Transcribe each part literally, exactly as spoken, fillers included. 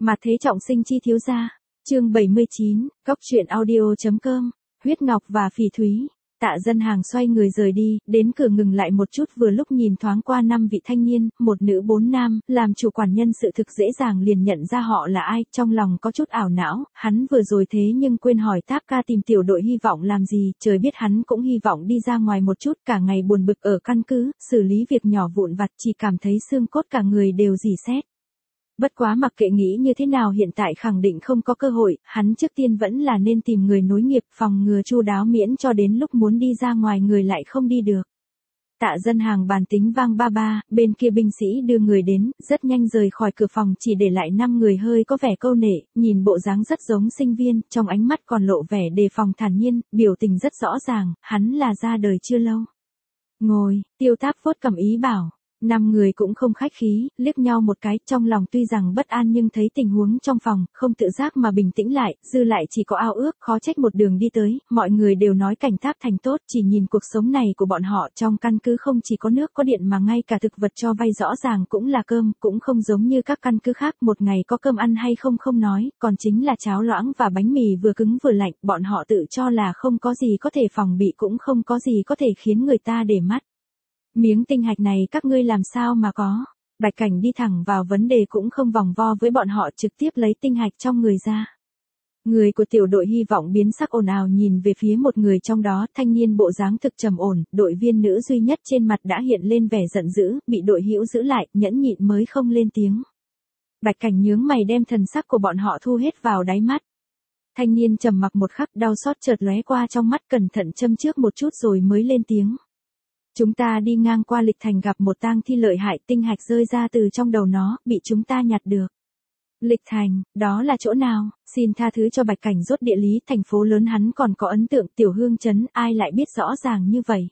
Mà thế trọng sinh chi thiếu gia. Chương bảy mươi chín, Cóc truyện audio.com, Huyết Ngọc và Phỉ Thúy. Tạ Dân Hàng xoay người rời đi, đến cửa ngừng lại một chút vừa lúc nhìn thoáng qua năm vị thanh niên, một nữ bốn nam, làm chủ quản nhân sự thực dễ dàng liền nhận ra họ là ai, trong lòng có chút ảo não, hắn vừa rồi thế nhưng quên hỏi Táp ca tìm tiểu đội hy vọng làm gì, trời biết hắn cũng hy vọng đi ra ngoài một chút, cả ngày buồn bực ở căn cứ, xử lý việc nhỏ vụn vặt chỉ cảm thấy xương cốt cả người đều rỉ sét. Bất quá mặc kệ nghĩ như thế nào hiện tại khẳng định không có cơ hội, hắn trước tiên vẫn là nên tìm người nối nghiệp phòng ngừa chu đáo miễn cho đến lúc muốn đi ra ngoài người lại không đi được. Tạ Dân Hàng bàn tính vang ba ba, bên kia binh sĩ đưa người đến, rất nhanh rời khỏi cửa phòng chỉ để lại năm người hơi có vẻ câu nệ, nhìn bộ dáng rất giống sinh viên, trong ánh mắt còn lộ vẻ đề phòng thản nhiên, biểu tình rất rõ ràng, hắn là ra đời chưa lâu. Ngồi, Tiêu Táp phốt cầm ý bảo. Năm người cũng không khách khí, liếc nhau một cái, trong lòng tuy rằng bất an nhưng thấy tình huống trong phòng, không tự giác mà bình tĩnh lại, dư lại chỉ có ao ước, khó trách một đường đi tới, mọi người đều nói cảnh Tháp Thành tốt, chỉ nhìn cuộc sống này của bọn họ trong căn cứ không chỉ có nước có điện mà ngay cả thực vật cho vay rõ ràng cũng là cơm, cũng không giống như các căn cứ khác, một ngày có cơm ăn hay không không nói, còn chính là cháo loãng và bánh mì vừa cứng vừa lạnh, bọn họ tự cho là không có gì có thể phòng bị cũng không có gì có thể khiến người ta để mắt. Miếng tinh hạch này các ngươi làm sao mà có? Bạch Cảnh đi thẳng vào vấn đề cũng không vòng vo với bọn họ trực tiếp lấy tinh hạch trong người ra. Người của tiểu đội hy vọng biến sắc ồn ào nhìn về phía một người trong đó, thanh niên bộ dáng thực trầm ổn, đội viên nữ duy nhất trên mặt đã hiện lên vẻ giận dữ, bị đội hữu giữ lại, nhẫn nhịn mới không lên tiếng. Bạch Cảnh nhướng mày đem thần sắc của bọn họ thu hết vào đáy mắt. Thanh niên trầm mặc một khắc, đau xót chợt lóe qua trong mắt, cẩn thận châm trước một chút rồi mới lên tiếng. Chúng ta đi ngang qua Lịch Thành gặp một tang thi lợi hại, tinh hạch rơi ra từ trong đầu nó, bị chúng ta nhặt được. Lịch Thành, đó là chỗ nào? Xin tha thứ cho Bạch Cảnh rốt địa lý thành phố lớn hắn còn có ấn tượng, Tiểu Hương Trấn, ai lại biết rõ ràng như vậy.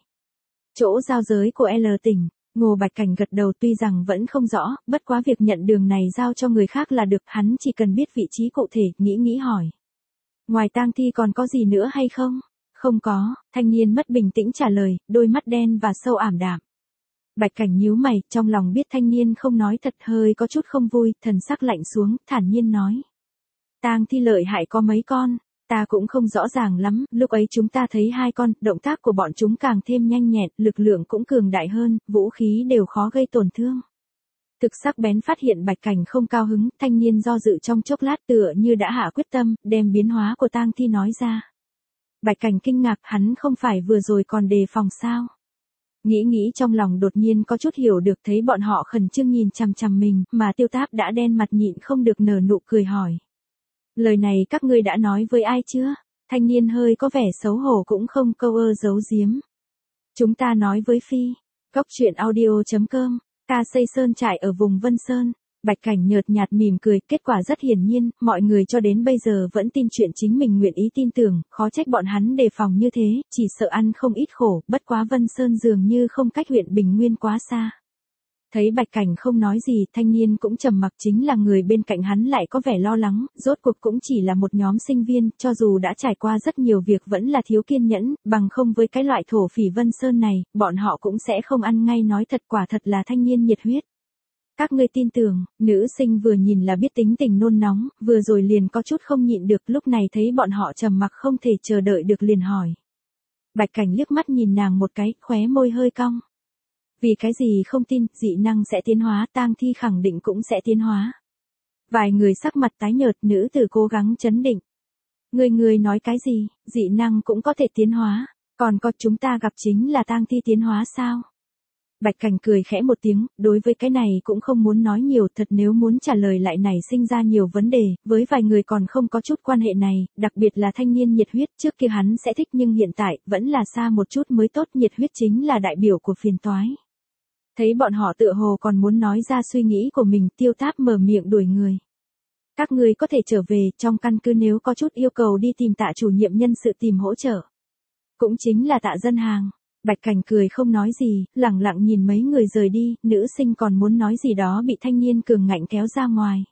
Chỗ giao giới của L tỉnh, Ngô Bạch Cảnh gật đầu tuy rằng vẫn không rõ, bất quá việc nhận đường này giao cho người khác là được, hắn chỉ cần biết vị trí cụ thể, nghĩ nghĩ hỏi. Ngoài tang thi còn có gì nữa hay không? Không có, thanh niên mất bình tĩnh trả lời, đôi mắt đen và sâu ảm đạm. Bạch Cảnh nhíu mày, trong lòng biết thanh niên không nói thật hơi có chút không vui, thần sắc lạnh xuống, thản nhiên nói. Tang thi lợi hại có mấy con, ta cũng không rõ ràng lắm, lúc ấy chúng ta thấy hai con, động tác của bọn chúng càng thêm nhanh nhẹn, lực lượng cũng cường đại hơn, vũ khí đều khó gây tổn thương. Thực sắc bén phát hiện Bạch Cảnh không cao hứng, thanh niên do dự trong chốc lát tựa như đã hạ quyết tâm, đem biến hóa của tang thi nói ra. Bạch Cảnh kinh ngạc, hắn không phải vừa rồi còn đề phòng sao? Nghĩ nghĩ trong lòng đột nhiên có chút hiểu được, thấy bọn họ khẩn trương nhìn chằm chằm mình, mà Tiêu Táp đã đen mặt nhịn không được nở nụ cười hỏi. Lời này các ngươi đã nói với ai chưa? Thanh niên hơi có vẻ xấu hổ cũng không câu ơ giấu giếm. Chúng ta nói với Phi. Cóc truyện audio.com, ca xây sơn trại ở vùng Vân Sơn. Bạch Cảnh nhợt nhạt mỉm cười, kết quả rất hiển nhiên, mọi người cho đến bây giờ vẫn tin chuyện chính mình nguyện ý tin tưởng, khó trách bọn hắn đề phòng như thế, chỉ sợ ăn không ít khổ, bất quá Vân Sơn dường như không cách huyện Bình Nguyên quá xa. Thấy Bạch Cảnh không nói gì, thanh niên cũng trầm mặc, chính là người bên cạnh hắn lại có vẻ lo lắng, rốt cuộc cũng chỉ là một nhóm sinh viên, cho dù đã trải qua rất nhiều việc vẫn là thiếu kiên nhẫn, bằng không với cái loại thổ phỉ Vân Sơn này, bọn họ cũng sẽ không ăn ngay nói thật, quả thật là thanh niên nhiệt huyết. Các ngươi tin tưởng, nữ sinh vừa nhìn là biết tính tình nôn nóng, vừa rồi liền có chút không nhịn được, lúc này thấy bọn họ trầm mặc không thể chờ đợi được liền hỏi. Bạch Cảnh liếc mắt nhìn nàng một cái, khóe môi hơi cong. Vì cái gì không tin, dị năng sẽ tiến hóa, tang thi khẳng định cũng sẽ tiến hóa. Vài người sắc mặt tái nhợt, nữ tử cố gắng trấn định. Người người nói cái gì, dị năng cũng có thể tiến hóa, còn có chúng ta gặp chính là tang thi tiến hóa sao? Bạch Cảnh cười khẽ một tiếng, đối với cái này cũng không muốn nói nhiều, thật nếu muốn trả lời lại nảy sinh ra nhiều vấn đề, với vài người còn không có chút quan hệ này, đặc biệt là thanh niên nhiệt huyết, trước kia hắn sẽ thích nhưng hiện tại, vẫn là xa một chút mới tốt, nhiệt huyết chính là đại biểu của phiền toái. Thấy bọn họ tựa hồ còn muốn nói ra suy nghĩ của mình, Tiêu Táp mở miệng đuổi người. Các người có thể trở về, trong căn cứ nếu có chút yêu cầu đi tìm Tạ chủ nhiệm nhân sự tìm hỗ trợ. Cũng chính là Tạ Dân Hàng. Bạch Cảnh cười không nói gì, lẳng lặng nhìn mấy người rời đi, nữ sinh còn muốn nói gì đó bị thanh niên cường ngạnh kéo ra ngoài.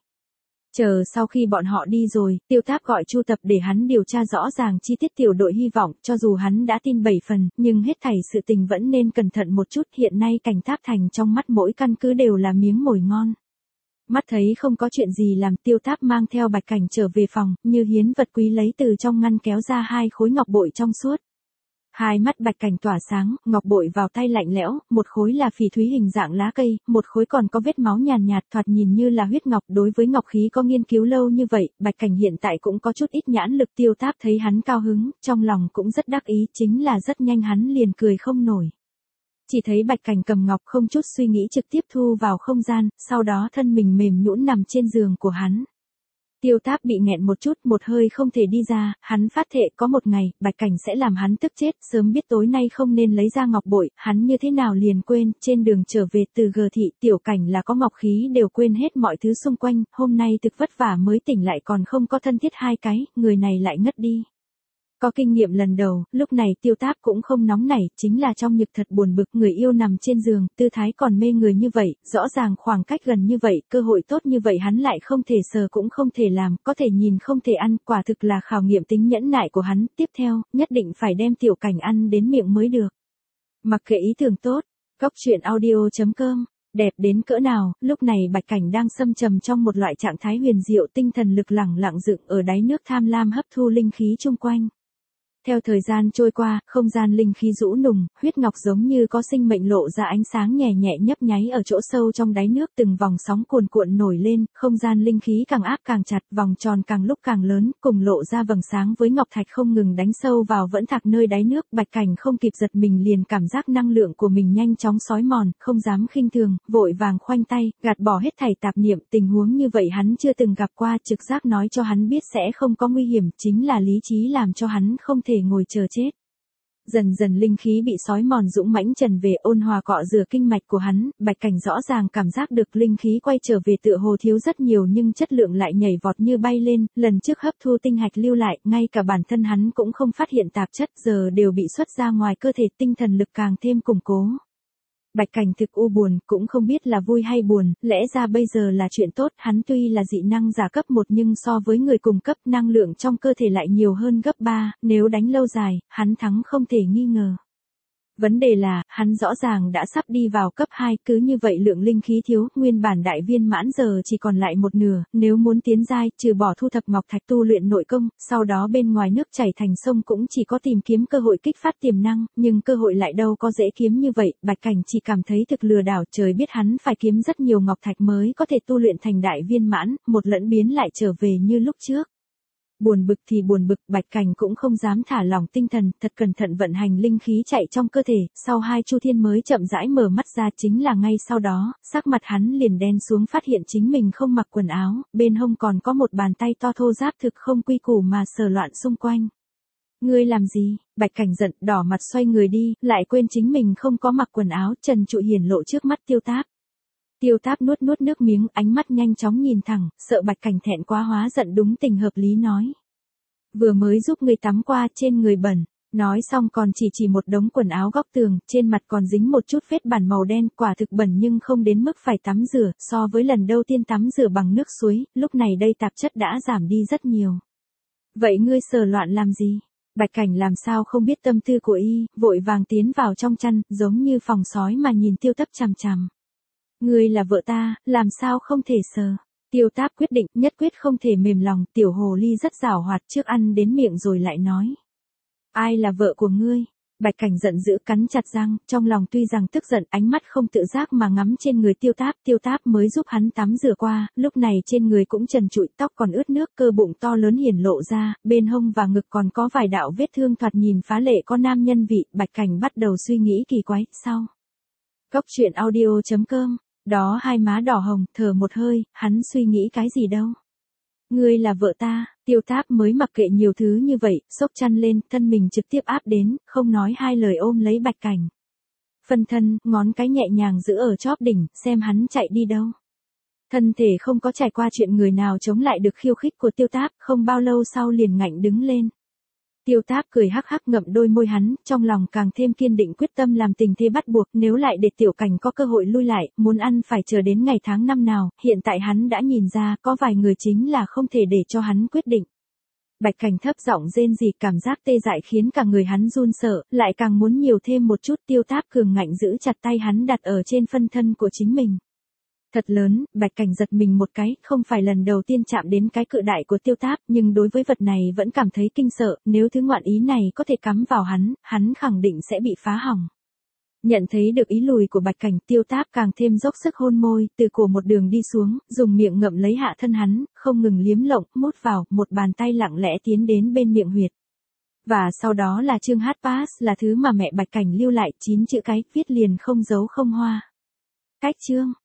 Chờ sau khi bọn họ đi rồi, Tiêu Táp gọi Chu Tập để hắn điều tra rõ ràng chi tiết tiểu đội hy vọng, cho dù hắn đã tin bảy phần, nhưng hết thảy sự tình vẫn nên cẩn thận một chút, hiện nay cảnh Tháp Thành trong mắt mỗi căn cứ đều là miếng mồi ngon. Mắt thấy không có chuyện gì làm, Tiêu Tháp mang theo Bạch Cảnh trở về phòng, như hiến vật quý lấy từ trong ngăn kéo ra hai khối ngọc bội trong suốt. Hai mắt Bạch Cảnh tỏa sáng, ngọc bội vào tay lạnh lẽo, một khối là phỉ thúy hình dạng lá cây, một khối còn có vết máu nhàn nhạt, nhạt thoạt nhìn như là huyết ngọc. Đối với ngọc khí có nghiên cứu lâu như vậy, Bạch Cảnh hiện tại cũng có chút ít nhãn lực. Tiêu Tháp thấy hắn cao hứng, trong lòng cũng rất đắc ý, chính là rất nhanh hắn liền cười không nổi. Chỉ thấy Bạch Cảnh cầm ngọc không chút suy nghĩ trực tiếp thu vào không gian, sau đó thân mình mềm nhũn nằm trên giường của hắn. Tiêu Tháp bị nghẹn một chút, một hơi không thể đi ra, hắn phát thệ có một ngày, Bạch Cảnh sẽ làm hắn tức chết, sớm biết tối nay không nên lấy ra ngọc bội, hắn như thế nào liền quên. Trên đường trở về từ G thị, Tiểu Cảnh là có ngọc khí đều quên hết mọi thứ xung quanh, hôm nay thực vất vả mới tỉnh lại còn không có thân thiết hai cái, người này lại ngất đi. Có kinh nghiệm lần đầu, lúc này Tiêu Tháp cũng không nóng nảy, chính là trong nhực thật buồn bực, người yêu nằm trên giường, tư thái còn mê người như vậy, rõ ràng khoảng cách gần như vậy, cơ hội tốt như vậy hắn lại không thể sờ cũng không thể làm, có thể nhìn không thể ăn, quả thực là khảo nghiệm tính nhẫn nại của hắn. Tiếp theo, nhất định phải đem Tiểu Cảnh ăn đến miệng mới được. Mặc kệ ý tưởng tốt, góc truyện audio chấm com. Đẹp đến cỡ nào, lúc này Bạch Cảnh đang xâm trầm trong một loại trạng thái huyền diệu, tinh thần lực lẳng lặng dựng ở đáy nước tham lam hấp thu linh khí chung quanh. Theo thời gian trôi qua, không gian linh khí rũ nùng, huyết ngọc giống như có sinh mệnh lộ ra ánh sáng nhẹ nhẹ nhấp nháy ở chỗ sâu trong đáy nước, từng vòng sóng cuồn cuộn nổi lên, không gian linh khí càng áp càng chặt, vòng tròn càng lúc càng lớn, cùng lộ ra vầng sáng với ngọc thạch không ngừng đánh sâu vào vẫn thạc nơi đáy nước. Bạch Cảnh không kịp giật mình liền cảm giác năng lượng của mình nhanh chóng xói mòn, không dám khinh thường, vội vàng khoanh tay, gạt bỏ hết thảy tạp niệm. Tình huống như vậy hắn chưa từng gặp qua, trực giác nói cho hắn biết sẽ không có nguy hiểm, chính là lý trí làm cho hắn không thể ngồi chờ chết. Dần dần linh khí bị xói mòn dũng mãnh trần về, ôn hòa cọ rửa kinh mạch của hắn. Bạch Cảnh rõ ràng cảm giác được linh khí quay trở về, tựa hồ thiếu rất nhiều nhưng chất lượng lại nhảy vọt như bay lên, lần trước hấp thu tinh hạch lưu lại, ngay cả bản thân hắn cũng không phát hiện tạp chất, giờ đều bị xuất ra ngoài cơ thể, tinh thần lực càng thêm củng cố. Bạch Cảnh thực u buồn, cũng không biết là vui hay buồn, lẽ ra bây giờ là chuyện tốt, hắn tuy là dị năng giả cấp một nhưng so với người cùng cấp, năng lượng trong cơ thể lại nhiều hơn gấp ba, nếu đánh lâu dài, hắn thắng không thể nghi ngờ. Vấn đề là, hắn rõ ràng đã sắp đi vào cấp hai, cứ như vậy lượng linh khí thiếu, nguyên bản đại viên mãn giờ chỉ còn lại một nửa, nếu muốn tiến giai, trừ bỏ thu thập ngọc thạch tu luyện nội công, sau đó bên ngoài nước chảy thành sông cũng chỉ có tìm kiếm cơ hội kích phát tiềm năng, nhưng cơ hội lại đâu có dễ kiếm như vậy. Bạch Cảnh chỉ cảm thấy thực lừa đảo, trời biết hắn phải kiếm rất nhiều ngọc thạch mới có thể tu luyện thành đại viên mãn, một lẫn biến lại trở về như lúc trước. Buồn bực thì buồn bực, Bạch Cảnh cũng không dám thả lỏng tinh thần, thật cẩn thận vận hành linh khí chạy trong cơ thể, sau hai chu thiên mới chậm rãi mở mắt ra. Chính là ngay sau đó, sắc mặt hắn liền đen xuống, phát hiện chính mình không mặc quần áo, bên hông còn có một bàn tay to thô ráp thực không quy củ mà sờ loạn xung quanh. Ngươi làm gì? Bạch Cảnh giận, đỏ mặt xoay người đi, lại quên chính mình không có mặc quần áo, trần trụi hiển lộ trước mắt Tiêu Tháp. Tiêu Tháp nuốt nuốt nước miếng, ánh mắt nhanh chóng nhìn thẳng, sợ Bạch Cảnh thẹn quá hóa giận, đúng tình hợp lý nói. Vừa mới giúp người tắm qua, trên người bẩn. Nói xong còn chỉ chỉ một đống quần áo góc tường, trên mặt còn dính một chút vết bẩn màu đen, quả thực bẩn nhưng không đến mức phải tắm rửa, so với lần đầu tiên tắm rửa bằng nước suối, lúc này đây tạp chất đã giảm đi rất nhiều. Vậy ngươi sờ loạn làm gì? Bạch Cảnh làm sao không biết tâm tư của y, vội vàng tiến vào trong chăn, giống như phòng sói mà nhìn Tiêu Tháp chằm chằm. Ngươi là vợ ta, làm sao không thể sờ? Tiêu Tháp quyết định, nhất quyết không thể mềm lòng, tiểu hồ ly rất giảo hoạt, trước ăn đến miệng rồi lại nói. Ai là vợ của ngươi? Bạch Cảnh giận dữ cắn chặt răng, trong lòng tuy rằng tức giận, ánh mắt không tự giác mà ngắm trên người Tiêu Tháp. Tiêu Tháp mới giúp hắn tắm rửa qua, lúc này trên người cũng trần trụi, tóc còn ướt nước, cơ bụng to lớn hiển lộ ra, bên hông và ngực còn có vài đạo vết thương thoạt nhìn phá lệ có nam nhân vị. Bạch Cảnh bắt đầu suy nghĩ kỳ quái, sau. Góc truyện audio chấm com. Đó hai má đỏ hồng, thở một hơi, hắn suy nghĩ cái gì đâu. Ngươi là vợ ta. Tiêu Tháp mới mặc kệ nhiều thứ như vậy, xốc chăn lên, thân mình trực tiếp áp đến, không nói hai lời ôm lấy Bạch Cảnh. Phân thân, ngón cái nhẹ nhàng giữ ở chóp đỉnh, xem hắn chạy đi đâu. Thân thể không có trải qua chuyện người nào chống lại được khiêu khích của Tiêu Tháp, không bao lâu sau liền ngạnh đứng lên. Tiêu Tháp cười hắc hắc ngậm đôi môi hắn, trong lòng càng thêm kiên định quyết tâm làm tình thế bắt buộc, nếu lại để Tiểu Cảnh có cơ hội lui lại, muốn ăn phải chờ đến ngày tháng năm nào, hiện tại hắn đã nhìn ra, có vài người chính là không thể để cho hắn quyết định. Bạch Cảnh thấp giọng rên rỉ, cảm giác tê dại khiến cả người hắn run sợ, lại càng muốn nhiều thêm một chút. Tiêu Tháp cường ngạnh giữ chặt tay hắn đặt ở trên phân thân của chính mình. Thật lớn, Bạch Cảnh giật mình một cái, không phải lần đầu tiên chạm đến cái cự đại của Tiêu Táp, nhưng đối với vật này vẫn cảm thấy kinh sợ, nếu thứ ngoạn ý này có thể cắm vào hắn, hắn khẳng định sẽ bị phá hỏng. Nhận thấy được ý lùi của Bạch Cảnh, Tiêu Táp càng thêm dốc sức hôn môi, từ cổ một đường đi xuống, dùng miệng ngậm lấy hạ thân hắn, không ngừng liếm lộng, mút vào, một bàn tay lặng lẽ tiến đến bên miệng huyệt. Và sau đó là chương hát pass là thứ mà mẹ Bạch Cảnh lưu lại, chín chữ cái, viết liền không dấu không hoa. Cách chương.